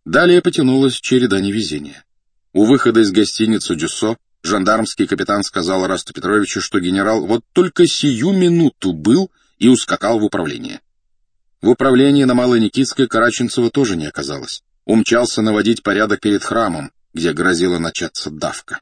Далее потянулась череда невезения. У выхода из гостиницы «Дюссо» жандармский капитан сказал Арасту Петровичу, что генерал вот только сию минуту был и ускакал в управление. В управлении на Малой Никитской Караченцева тоже не оказалось. Умчался наводить порядок перед храмом, где грозила начаться давка.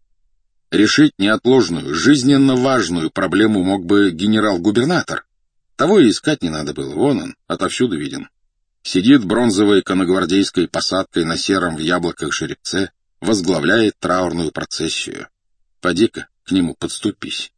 Решить неотложную, жизненно важную проблему мог бы генерал-губернатор. Того и искать не надо было, вон он, отовсюду виден. Сидит бронзовой конногвардейской посадкой на сером в яблоках жеребце, возглавляет траурную процессию. Поди-ка к нему подступись.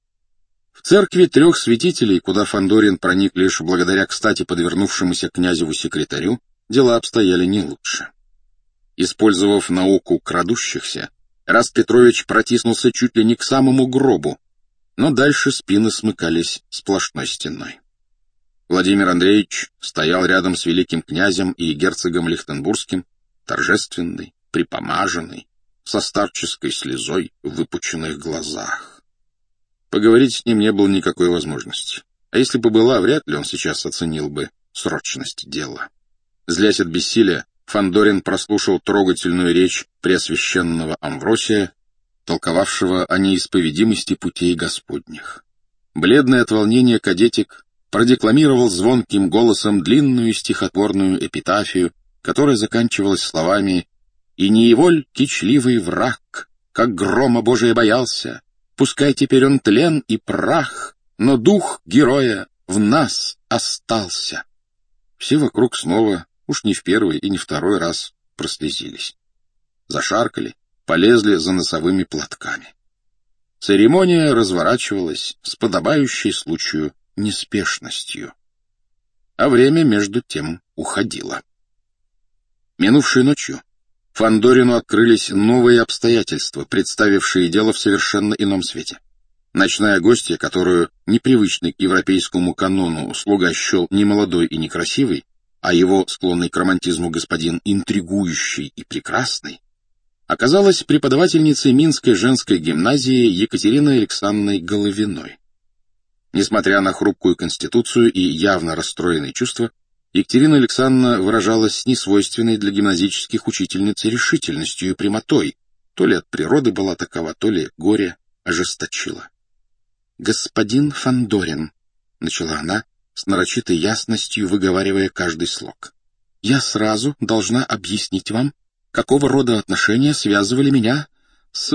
В церкви трех святителей, куда Фандорин проник лишь благодаря кстати подвернувшемуся князеву-секретарю, дела обстояли не лучше. Использовав науку крадущихся, Раст Петрович протиснулся чуть ли не к самому гробу, но дальше спины смыкались сплошной стеной. Владимир Андреевич стоял рядом с великим князем и герцогом Лихтенбургским, торжественный, припомаженный, со старческой слезой в выпученных глазах. Поговорить с ним не было никакой возможности, а если бы была, вряд ли он сейчас оценил бы срочность дела. Злясь от бессилия, Фандорин прослушал трогательную речь преосвященного Амвросия, толковавшего о неисповедимости путей Господних. Бледный от волнения кадетик продекламировал звонким голосом длинную стихотворную эпитафию, которая заканчивалась словами «И не еволь кичливый враг, как грома Божия боялся, пускай теперь он тлен и прах, но дух героя в нас остался». Все вокруг снова, уж не в первый и не второй раз, прослезились. Зашаркали, полезли за носовыми платками. Церемония разворачивалась с подобающей случаю неспешностью. А время между тем уходило. Минувшей ночью Фандорину открылись новые обстоятельства, представившие дело в совершенно ином свете. Ночная гостья, которую непривычный к европейскому канону слуга счел не молодой и некрасивой, а его склонный к романтизму господин интригующий и прекрасный, оказалась преподавательницей Минской женской гимназии Екатериной Александровной Головиной. Несмотря на хрупкую конституцию и явно расстроенные чувства, Екатерина Александровна выражалась с несвойственной для гимназических учительниц решительностью и прямотой, то ли от природы была такова, то ли горе ожесточило. «Господин Фандорин», — начала она, с нарочитой ясностью выговаривая каждый слог, — «я сразу должна объяснить вам, какого рода отношения связывали меня с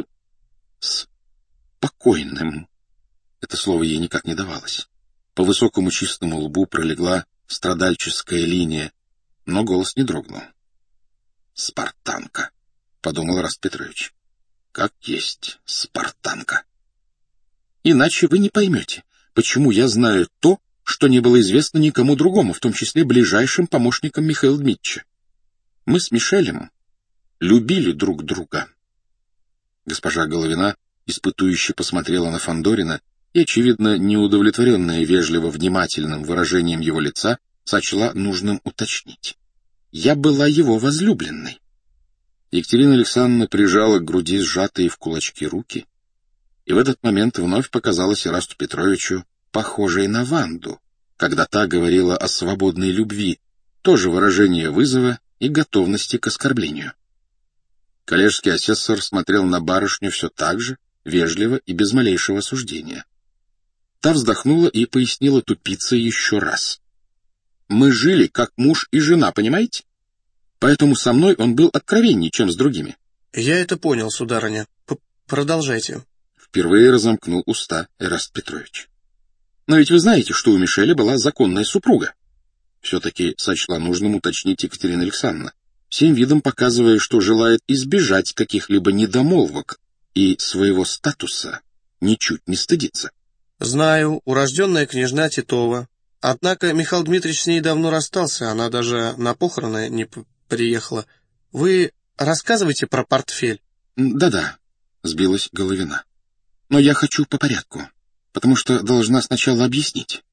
покойным». Это слово ей никак не давалось. По высокому чистому лбу пролегла страдальческая линия, но голос не дрогнул. «Спартанка», — подумал Раст Петрович. «Как есть спартанка». «Иначе вы не поймете, почему я знаю то, что не было известно никому другому, в том числе ближайшим помощникам Михаила Дмитрича. Мы с Мишелем любили друг друга». Госпожа Головина испытующе посмотрела на Фандорина и, очевидно, неудовлетворенная вежливо внимательным выражением его лица, сочла нужным уточнить. «Я была его возлюбленной». Екатерина Александровна прижала к груди сжатые в кулачки руки, и в этот момент вновь показалась Ирасту Петровичу похожей на Ванду, когда та говорила о свободной любви, тоже выражение вызова и готовности к оскорблению. Коллежский асессор смотрел на барышню все так же, вежливо и без малейшего осуждения. Та вздохнула и пояснила тупице еще раз. «Мы жили как муж и жена, понимаете? Поэтому со мной он был откровенней, чем с другими». «Я это понял, сударыня. Продолжайте». Впервые разомкнул уста Эраст Петрович. «Но ведь вы знаете, что у Мишеля была законная супруга». Все-таки сочла нужным уточнить Екатерина Александровна, всем видом показывая, что желает избежать каких-либо недомолвок и своего статуса ничуть не стыдится. «Знаю, урожденная княжна Титова. Однако Михаил Дмитриевич с ней давно расстался, она даже на похороны не приехала. Вы рассказывайте про портфель». «Да-да», — сбилась Головина. «Но я хочу по порядку, потому что должна сначала объяснить.